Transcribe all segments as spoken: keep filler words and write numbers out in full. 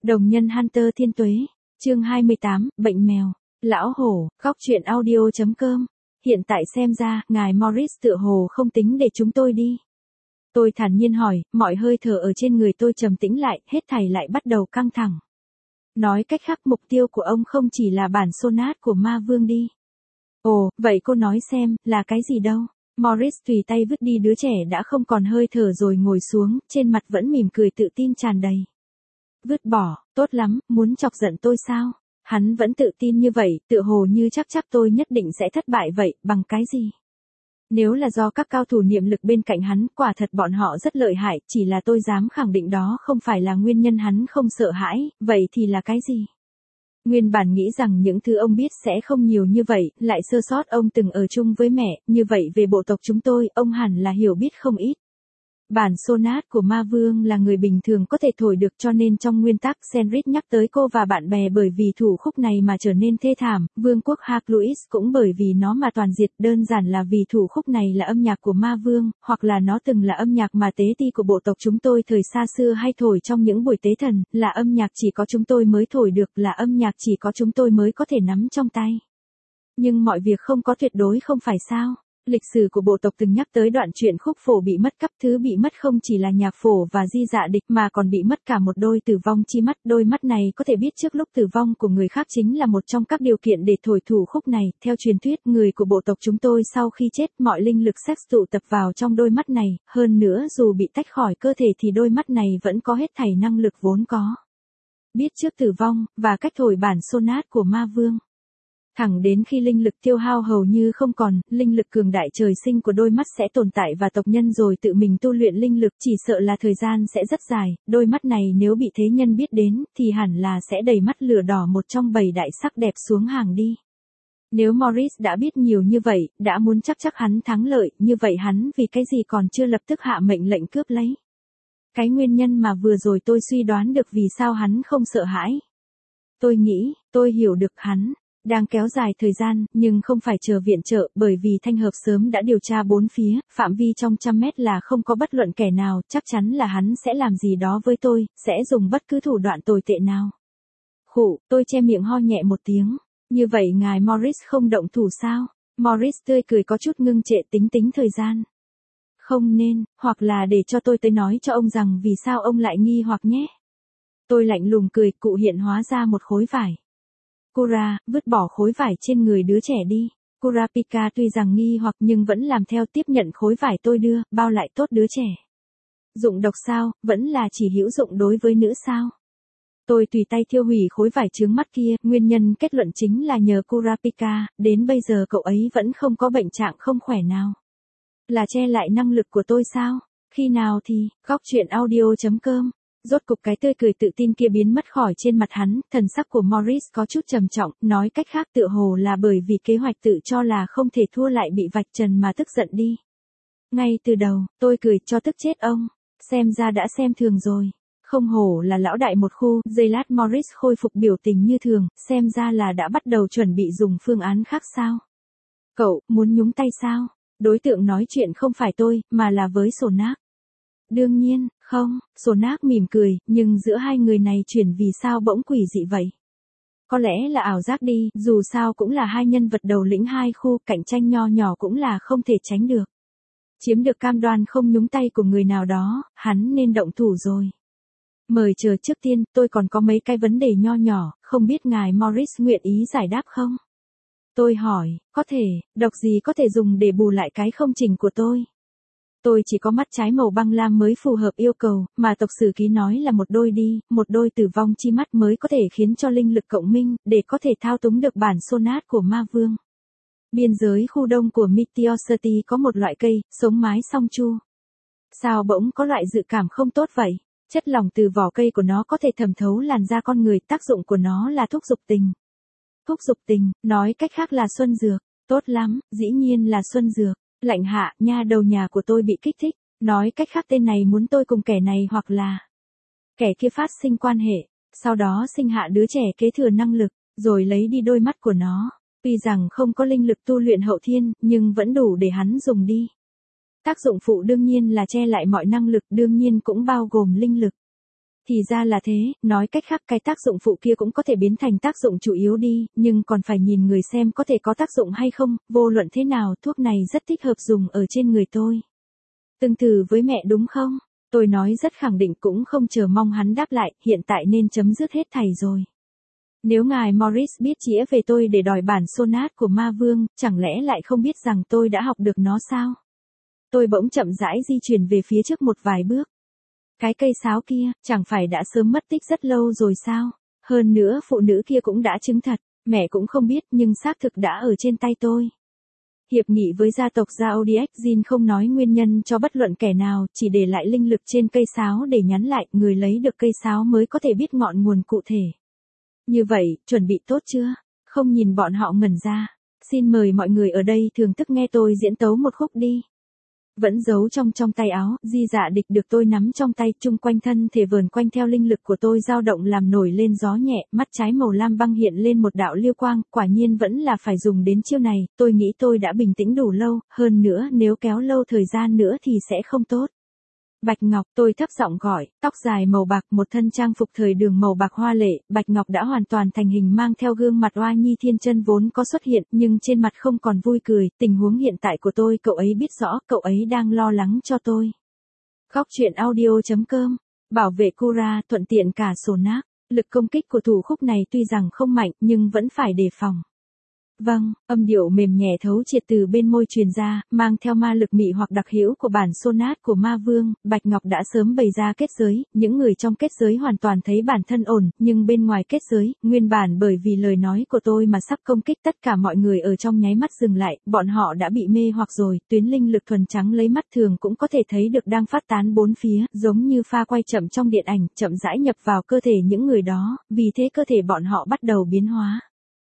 Đồng nhân Hunter Thiên Tuế, chương hai mươi tám, bệnh mèo, lão hổ, góc truyện audio chấm com. Hiện tại xem ra, ngài Morris tựa hồ không tính để chúng tôi đi. Tôi thản nhiên hỏi, mọi hơi thở ở trên người tôi trầm tĩnh lại, hết thảy lại bắt đầu căng thẳng. Nói cách khác mục tiêu của ông không chỉ là bản sonat của ma vương đi. Ồ, vậy cô nói xem, là cái gì đâu? Morris tùy tay vứt đi đứa trẻ đã không còn hơi thở rồi ngồi xuống, trên mặt vẫn mỉm cười tự tin tràn đầy. Vứt bỏ, tốt lắm, muốn chọc giận tôi sao? Hắn vẫn tự tin như vậy, tựa hồ như chắc chắc tôi nhất định sẽ thất bại vậy, bằng cái gì? Nếu là do các cao thủ niệm lực bên cạnh hắn, quả thật bọn họ rất lợi hại, chỉ là tôi dám khẳng định đó không phải là nguyên nhân hắn không sợ hãi, vậy thì là cái gì? Nguyên bản nghĩ rằng những thứ ông biết sẽ không nhiều như vậy, lại sơ sót ông từng ở chung với mẹ, như vậy về bộ tộc chúng tôi, ông hẳn là hiểu biết không ít. Bản sonat của ma vương là người bình thường có thể thổi được cho nên trong nguyên tắc Senrit nhắc tới cô và bạn bè bởi vì thủ khúc này mà trở nên thê thảm, vương quốc Hark Louis cũng bởi vì nó mà toàn diệt, đơn giản là vì thủ khúc này là âm nhạc của ma vương, hoặc là nó từng là âm nhạc mà tế ti của bộ tộc chúng tôi thời xa xưa hay thổi trong những buổi tế thần, là âm nhạc chỉ có chúng tôi mới thổi được, là âm nhạc chỉ có chúng tôi mới có thể nắm trong tay. Nhưng mọi việc không có tuyệt đối không phải sao? Lịch sử của bộ tộc từng nhắc tới đoạn chuyện khúc phổ bị mất cắp, thứ bị mất không chỉ là nhạc phổ và di dạ địch mà còn bị mất cả một đôi tử vong chi mắt. Đôi mắt này có thể biết trước lúc tử vong của người khác chính là một trong các điều kiện để thổi thủ khúc này. Theo truyền thuyết, người của bộ tộc chúng tôi sau khi chết, mọi linh lực sex tụ tập vào trong đôi mắt này, hơn nữa dù bị tách khỏi cơ thể thì đôi mắt này vẫn có hết thảy năng lực vốn có. Biết trước tử vong, và cách thổi bản sonat của ma vương. Thẳng đến khi linh lực tiêu hao hầu như không còn, linh lực cường đại trời sinh của đôi mắt sẽ tồn tại và tộc nhân rồi tự mình tu luyện linh lực, chỉ sợ là thời gian sẽ rất dài, đôi mắt này nếu bị thế nhân biết đến, thì hẳn là sẽ đầy mắt lửa đỏ một trong bầy đại sắc đẹp xuống hàng đi. Nếu Morris đã biết nhiều như vậy, đã muốn chắc chắc hắn thắng lợi, như vậy hắn vì cái gì còn chưa lập tức hạ mệnh lệnh cướp lấy. Cái nguyên nhân mà vừa rồi tôi suy đoán được vì sao hắn không sợ hãi. Tôi nghĩ, tôi hiểu được hắn. Đang kéo dài thời gian, nhưng không phải chờ viện trợ, bởi vì thanh hợp sớm đã điều tra bốn phía, phạm vi trong trăm mét là không có bất luận kẻ nào, chắc chắn là hắn sẽ làm gì đó với tôi, sẽ dùng bất cứ thủ đoạn tồi tệ nào. Khụ, tôi che miệng ho nhẹ một tiếng. Như vậy ngài Morris không động thủ sao? Morris tươi cười có chút ngưng trệ, tính tính thời gian. Không nên, hoặc là để cho tôi tới nói cho ông rằng vì sao ông lại nghi hoặc nhé. Tôi lạnh lùng cười, cụ hiện hóa ra một khối vải. Kura, vứt bỏ khối vải trên người đứa trẻ đi. Kurapika tuy rằng nghi hoặc nhưng vẫn làm theo, tiếp nhận khối vải tôi đưa, bao lại tốt đứa trẻ. Dụng độc sao, vẫn là chỉ hữu dụng đối với nữ sao? Tôi tùy tay thiêu hủy khối vải chướng mắt kia, nguyên nhân kết luận chính là nhờ Kurapika, đến bây giờ cậu ấy vẫn không có bệnh trạng không khỏe nào. Là che lại năng lực của tôi sao? Khi nào thì, góc truyện audio chấm com. Rốt cục cái tươi cười tự tin kia biến mất khỏi trên mặt hắn, thần sắc của Morris có chút trầm trọng, nói cách khác tựa hồ là bởi vì kế hoạch tự cho là không thể thua lại bị vạch trần mà tức giận đi. Ngay từ đầu, tôi cười cho tức chết ông, xem ra đã xem thường rồi. Không hổ là lão đại một khu, giây lát Morris khôi phục biểu tình như thường, xem ra là đã bắt đầu chuẩn bị dùng phương án khác sao. Cậu, muốn nhúng tay sao? Đối tượng nói chuyện không phải tôi, mà là với Sonak. Đương nhiên, không, Sonak mỉm cười, nhưng giữa hai người này chuyển vì sao bỗng quỷ dị vậy? Có lẽ là ảo giác đi, dù sao cũng là hai nhân vật đầu lĩnh hai khu, cạnh tranh nho nhỏ cũng là không thể tránh được. Chiếm được cam đoan không nhúng tay của người nào đó, hắn nên động thủ rồi. Mời chờ trước tiên, tôi còn có mấy cái vấn đề nho nhỏ, không biết ngài Morris nguyện ý giải đáp không? Tôi hỏi, có thể, độc gì có thể dùng để bù lại cái không chỉnh của tôi? Tôi chỉ có mắt trái màu băng lam mới phù hợp yêu cầu, mà tộc sử ký nói là một đôi đi, một đôi tử vong chi mắt mới có thể khiến cho linh lực cộng minh, để có thể thao túng được bản sonat của ma vương. Biên giới khu đông của Meteor City có một loại cây, sống mái song chu. Sao bỗng có loại dự cảm không tốt vậy? Chất lỏng từ vỏ cây của nó có thể thẩm thấu làn da con người, tác dụng của nó là thuốc dục tình. Thuốc dục tình, nói cách khác là xuân dược, tốt lắm, dĩ nhiên là xuân dược. Lạnh hạ, nha đầu nhà của tôi bị kích thích, nói cách khác tên này muốn tôi cùng kẻ này hoặc là kẻ kia phát sinh quan hệ, sau đó sinh hạ đứa trẻ kế thừa năng lực, rồi lấy đi đôi mắt của nó, tuy rằng không có linh lực tu luyện hậu thiên, nhưng vẫn đủ để hắn dùng đi. Tác dụng phụ đương nhiên là che lại mọi năng lực, đương nhiên cũng bao gồm linh lực. Thì ra là thế, nói cách khác cái tác dụng phụ kia cũng có thể biến thành tác dụng chủ yếu đi, nhưng còn phải nhìn người xem có thể có tác dụng hay không, vô luận thế nào thuốc này rất thích hợp dùng ở trên người tôi. Tương tự với mẹ đúng không? Tôi nói rất khẳng định cũng không chờ mong hắn đáp lại, hiện tại nên chấm dứt hết thảy rồi. Nếu ngài Morris biết chĩa về tôi để đòi bản sonat của ma vương, chẳng lẽ lại không biết rằng tôi đã học được nó sao? Tôi bỗng chậm rãi di chuyển về phía trước một vài bước. Cái cây sáo kia, chẳng phải đã sớm mất tích rất lâu rồi sao? Hơn nữa phụ nữ kia cũng đã chứng thật, mẹ cũng không biết nhưng xác thực đã ở trên tay tôi. Hiệp nghị với gia tộc Zodiac Jin không nói nguyên nhân cho bất luận kẻ nào, chỉ để lại linh lực trên cây sáo để nhắn lại, người lấy được cây sáo mới có thể biết ngọn nguồn cụ thể. Như vậy, chuẩn bị tốt chưa? Không nhìn bọn họ ngẩn ra. Xin mời mọi người ở đây thưởng thức nghe tôi diễn tấu một khúc đi. Vẫn giấu trong trong tay áo, di dạ địch được tôi nắm trong tay, chung quanh thân thể vờn quanh theo linh lực của tôi dao động làm nổi lên gió nhẹ, mắt trái màu lam băng hiện lên một đạo liêu quang, quả nhiên vẫn là phải dùng đến chiêu này, tôi nghĩ tôi đã bình tĩnh đủ lâu, hơn nữa nếu kéo lâu thời gian nữa thì sẽ không tốt. Bạch Ngọc, tôi thấp giọng gọi, tóc dài màu bạc, một thân trang phục thời đường màu bạc hoa lệ, Bạch Ngọc đã hoàn toàn thành hình mang theo gương mặt oa nhi thiên chân vốn có xuất hiện, nhưng trên mặt không còn vui cười, tình huống hiện tại của tôi cậu ấy biết rõ, cậu ấy đang lo lắng cho tôi. Góc truyện audio chấm com, bảo vệ Cura, thuận tiện cả sổ nát, lực công kích của thủ khúc này tuy rằng không mạnh nhưng vẫn phải đề phòng. Vâng, âm điệu mềm nhẹ thấu triệt từ bên môi truyền ra, mang theo ma lực mị hoặc đặc hữu của bản sonat của ma vương, Bạch Ngọc đã sớm bày ra kết giới, những người trong kết giới hoàn toàn thấy bản thân ổn, nhưng bên ngoài kết giới, nguyên bản bởi vì lời nói của tôi mà sắp công kích tất cả mọi người ở trong nháy mắt dừng lại, bọn họ đã bị mê hoặc rồi, tuyến linh lực thuần trắng lấy mắt thường cũng có thể thấy được đang phát tán bốn phía, giống như pha quay chậm trong điện ảnh, chậm rãi nhập vào cơ thể những người đó, vì thế cơ thể bọn họ bắt đầu biến hóa.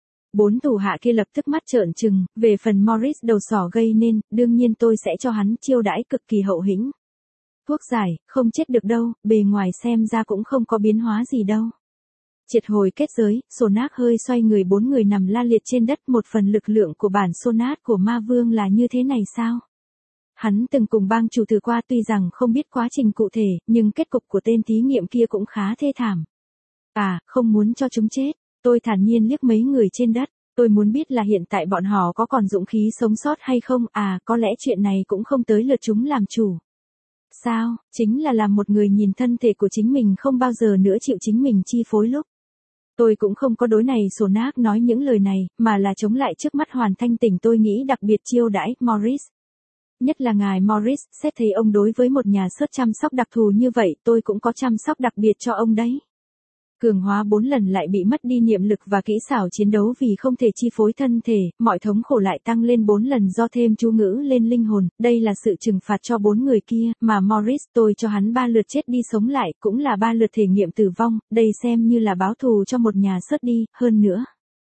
Bốn thủ hạ kia lập tức mắt trợn trừng, về phần Morris đầu sỏ gây nên, đương nhiên tôi sẽ cho hắn chiêu đãi cực kỳ hậu hĩnh. Thuốc giải, không chết được đâu, bề ngoài xem ra cũng không có biến hóa gì đâu. Triệt hồi kết giới, Sonat hơi xoay người, bốn người nằm la liệt trên đất, một phần lực lượng của bản Sonat của ma vương là như thế này sao? Hắn từng cùng bang chủ thử qua, tuy rằng không biết quá trình cụ thể, nhưng kết cục của tên thí nghiệm kia cũng khá thê thảm. À, không muốn cho chúng chết. Tôi thản nhiên liếc mấy người trên đất, tôi muốn biết là hiện tại bọn họ có còn dũng khí sống sót hay không, à, có lẽ chuyện này cũng không tới lượt chúng làm chủ. Sao, chính là làm một người nhìn thân thể của chính mình không bao giờ nữa chịu chính mình chi phối lúc. Tôi cũng không có đối này Sonat nói những lời này, mà là chống lại trước mắt hoàn thanh tỉnh, tôi nghĩ đặc biệt chiêu đãi Morris. Nhất là ngài Morris, xét thấy ông đối với một nhà sớt chăm sóc đặc thù như vậy, tôi cũng có chăm sóc đặc biệt cho ông đấy. Cường hóa bốn lần lại bị mất đi niệm lực và kỹ xảo chiến đấu vì không thể chi phối thân thể, mọi thống khổ lại tăng lên bốn lần do thêm chú ngữ lên linh hồn, đây là sự trừng phạt cho bốn người kia, mà Morris tôi cho hắn ba lượt chết đi sống lại, cũng là ba lượt thể nghiệm tử vong, đây xem như là báo thù cho một nhà sớt đi, hơn nữa.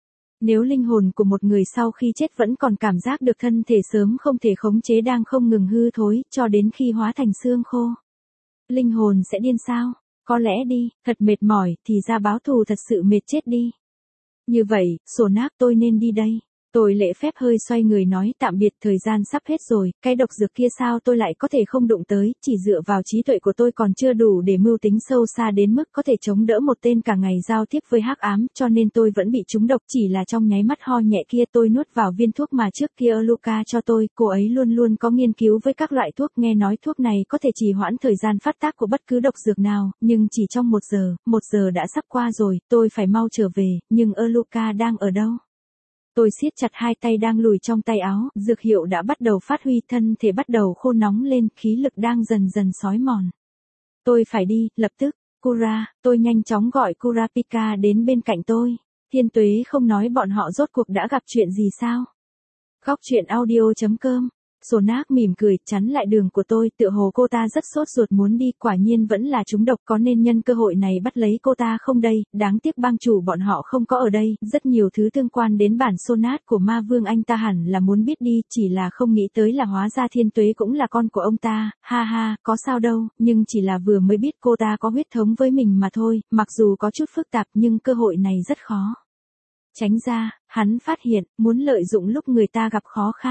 Nếu linh hồn của một người sau khi chết vẫn còn cảm giác được thân thể sớm không thể khống chế đang không ngừng hư thối, cho đến khi hóa thành xương khô. Linh hồn sẽ điên sao? Có lẽ đi, thật mệt mỏi, thì ra báo thù thật sự mệt chết đi. Như vậy, Sonat tôi nên đi đây. Tôi lễ phép hơi xoay người nói tạm biệt, thời gian sắp hết rồi, cái độc dược kia sao tôi lại có thể không đụng tới, chỉ dựa vào trí tuệ của tôi còn chưa đủ để mưu tính sâu xa đến mức có thể chống đỡ một tên cả ngày giao tiếp với hắc ám, cho nên tôi vẫn bị trúng độc, chỉ là trong nháy mắt ho nhẹ kia tôi nuốt vào viên thuốc mà trước kia Luca cho tôi, cô ấy luôn luôn có nghiên cứu với các loại thuốc, nghe nói thuốc này có thể trì hoãn thời gian phát tác của bất cứ độc dược nào, nhưng chỉ trong một giờ, một giờ đã sắp qua rồi, tôi phải mau trở về, nhưng Luca đang ở đâu? Tôi siết chặt hai tay đang lùi trong tay áo, dược hiệu đã bắt đầu phát huy, thân thể bắt đầu khô nóng lên, khí lực đang dần dần xói mòn. Tôi phải đi, lập tức, Cura, tôi nhanh chóng gọi Kurapika đến bên cạnh tôi. Thiên Tuế không nói bọn họ rốt cuộc đã gặp chuyện gì sao? Góc truyện audio chấm com. Sonat mỉm cười, chắn lại đường của tôi, tựa hồ cô ta rất sốt ruột muốn đi, quả nhiên vẫn là trúng độc, có nên nhân cơ hội này bắt lấy cô ta không đây, đáng tiếc bang chủ bọn họ không có ở đây, rất nhiều thứ tương quan đến bản Sonat của ma vương anh ta hẳn là muốn biết đi, chỉ là không nghĩ tới là hóa ra Thiên Tuế cũng là con của ông ta, ha ha, có sao đâu, nhưng chỉ là vừa mới biết cô ta có huyết thống với mình mà thôi, mặc dù có chút phức tạp nhưng cơ hội này rất khó. Tránh ra, hắn phát hiện, muốn lợi dụng lúc người ta gặp khó khăn.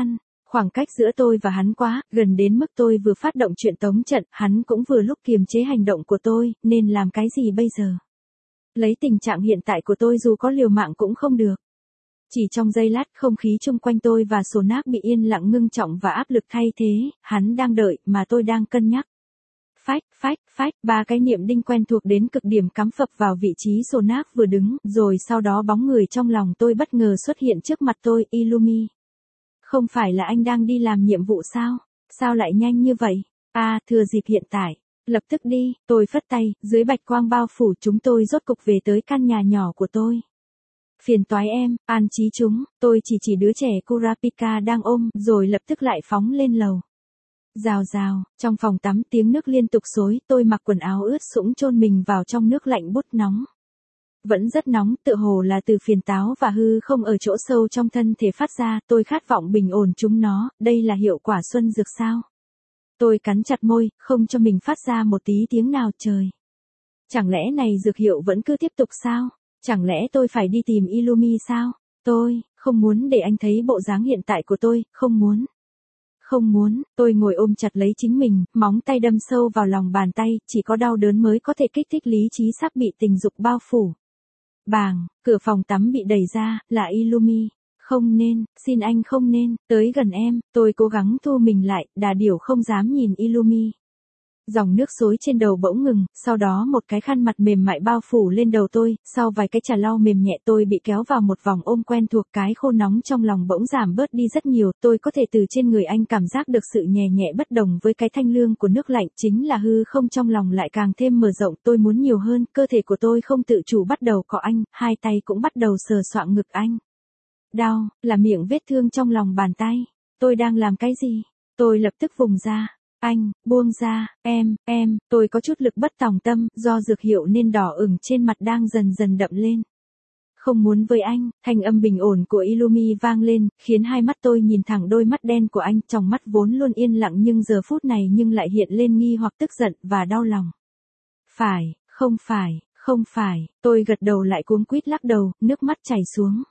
Khoảng cách giữa tôi và hắn quá, gần đến mức tôi vừa phát động chuyện tống trận, hắn cũng vừa lúc kiềm chế hành động của tôi, nên làm cái gì bây giờ? Lấy tình trạng hiện tại của tôi dù có liều mạng cũng không được. Chỉ trong giây lát không khí chung quanh tôi và sổ nác bị yên lặng ngưng trọng và áp lực thay thế, hắn đang đợi mà tôi đang cân nhắc. Phách, phách, phách, ba cái niệm đinh quen thuộc đến cực điểm cắm phập vào vị trí sổ nác vừa đứng, rồi sau đó bóng người trong lòng tôi bất ngờ xuất hiện trước mặt tôi, Illumi. Không phải là anh đang đi làm nhiệm vụ sao? Sao lại nhanh như vậy? À, thừa dịp hiện tại. Lập tức đi, tôi phất tay, dưới bạch quang bao phủ chúng tôi rốt cục về tới căn nhà nhỏ của tôi. Phiền toái em, an trí chúng, tôi chỉ chỉ đứa trẻ Kurapika đang ôm, rồi lập tức lại phóng lên lầu. Rào rào, trong phòng tắm tiếng nước liên tục xối, tôi mặc quần áo ướt sũng chôn mình vào trong nước lạnh bút nóng. Vẫn rất nóng, tựa hồ là từ phiền táo và hư không ở chỗ sâu trong thân thể phát ra, tôi khát vọng bình ổn chúng nó, đây là hiệu quả xuân dược sao? Tôi cắn chặt môi, không cho mình phát ra một tí tiếng nào trời. Chẳng lẽ này dược hiệu vẫn cứ tiếp tục sao? Chẳng lẽ tôi phải đi tìm Illumi sao? Tôi, không muốn để anh thấy bộ dáng hiện tại của tôi, không muốn. Không muốn, tôi ngồi ôm chặt lấy chính mình, móng tay đâm sâu vào lòng bàn tay, chỉ có đau đớn mới có thể kích thích lý trí sắp bị tình dục bao phủ. Bàng, cửa phòng tắm bị đẩy ra, là Illumi. Không nên, xin anh không nên, tới gần em, tôi cố gắng thu mình lại, đà điểu không dám nhìn Illumi. Dòng nước xối trên đầu bỗng ngừng, sau đó một cái khăn mặt mềm mại bao phủ lên đầu tôi, sau vài cái chà lau mềm nhẹ tôi bị kéo vào một vòng ôm quen thuộc, cái khô nóng trong lòng bỗng giảm bớt đi rất nhiều, tôi có thể từ trên người anh cảm giác được sự nhẹ nhẹ bất đồng với cái thanh lương của nước lạnh, chính là hư không trong lòng lại càng thêm mở rộng, tôi muốn nhiều hơn, cơ thể của tôi không tự chủ bắt đầu cọ anh, hai tay cũng bắt đầu sờ soạng ngực anh. Đau, là miệng vết thương trong lòng bàn tay, tôi đang làm cái gì? Tôi lập tức vùng ra. Anh, buông ra, em, em, tôi có chút lực bất tòng tâm, do dược hiệu nên đỏ ửng trên mặt đang dần dần đậm lên. Không muốn với anh, thanh âm bình ổn của Illumi vang lên, khiến hai mắt tôi nhìn thẳng đôi mắt đen của anh, trong mắt vốn luôn yên lặng nhưng giờ phút này nhưng lại hiện lên nghi hoặc tức giận và đau lòng. Phải, không phải, không phải, tôi gật đầu lại cuống quýt lắc đầu, nước mắt chảy xuống.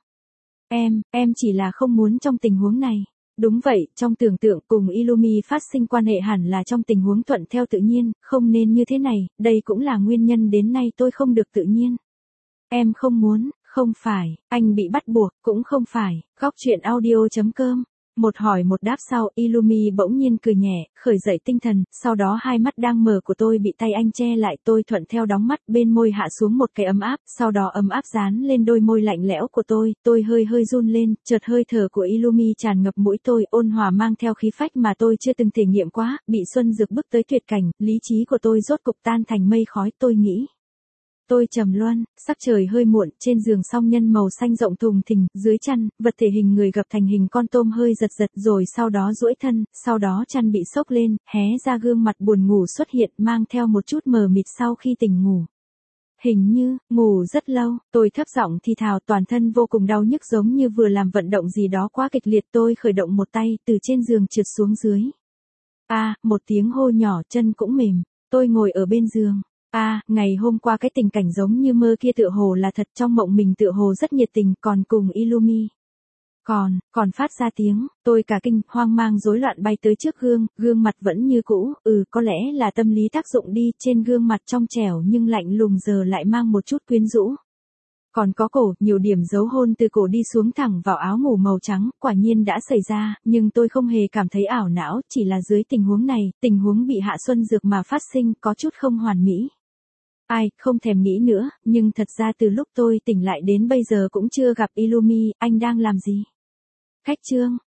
Em, em chỉ là không muốn trong tình huống này. Đúng vậy, trong tưởng tượng cùng Illumi phát sinh quan hệ hẳn là trong tình huống thuận theo tự nhiên, không nên như thế này, đây cũng là nguyên nhân đến nay tôi không được tự nhiên. Em không muốn, không phải, anh bị bắt buộc, cũng không phải, góc truyện audio chấm com. Một hỏi một đáp sau, Illumi bỗng nhiên cười nhẹ, khởi dậy tinh thần, sau đó hai mắt đang mở của tôi bị tay anh che lại, tôi thuận theo đóng mắt, bên môi hạ xuống một cái ấm áp, sau đó ấm áp dán lên đôi môi lạnh lẽo của tôi, tôi hơi hơi run lên, chợt hơi thở của Illumi tràn ngập mũi tôi, ôn hòa mang theo khí phách mà tôi chưa từng thể nghiệm quá, bị xuân dược bức tới tuyệt cảnh, lý trí của tôi rốt cục tan thành mây khói, tôi nghĩ. Tôi trầm luân, sắc trời hơi muộn, trên giường song nhân màu xanh rộng thùng thình, dưới chăn, vật thể hình người gập thành hình con tôm hơi giật giật rồi sau đó duỗi thân, sau đó chăn bị xốc lên, hé ra gương mặt buồn ngủ xuất hiện mang theo một chút mờ mịt sau khi tỉnh ngủ. Hình như, ngủ rất lâu, tôi thấp giọng thì thào toàn thân vô cùng đau nhức giống như vừa làm vận động gì đó quá kịch liệt tôi khởi động một tay từ trên giường trượt xuống dưới. À, một tiếng hô nhỏ chân cũng mềm, tôi ngồi ở bên giường. À, ngày hôm qua cái tình cảnh giống như mơ kia tựa hồ là thật trong mộng mình tựa hồ rất nhiệt tình còn cùng Illumi. Còn, còn phát ra tiếng, tôi cả kinh, hoang mang rối loạn bay tới trước gương, gương mặt vẫn như cũ, ừ có lẽ là tâm lý tác dụng đi, trên gương mặt trong trẻo nhưng lạnh lùng giờ lại mang một chút quyến rũ. Còn có cổ, nhiều điểm dấu hôn từ cổ đi xuống thẳng vào áo ngủ màu trắng, quả nhiên đã xảy ra, nhưng tôi không hề cảm thấy ảo não, chỉ là dưới tình huống này, tình huống bị hạ xuân dược mà phát sinh có chút không hoàn mỹ. Ai, không thèm nghĩ nữa, nhưng thật ra từ lúc tôi tỉnh lại đến bây giờ cũng chưa gặp Illumi, anh đang làm gì? Khách trương,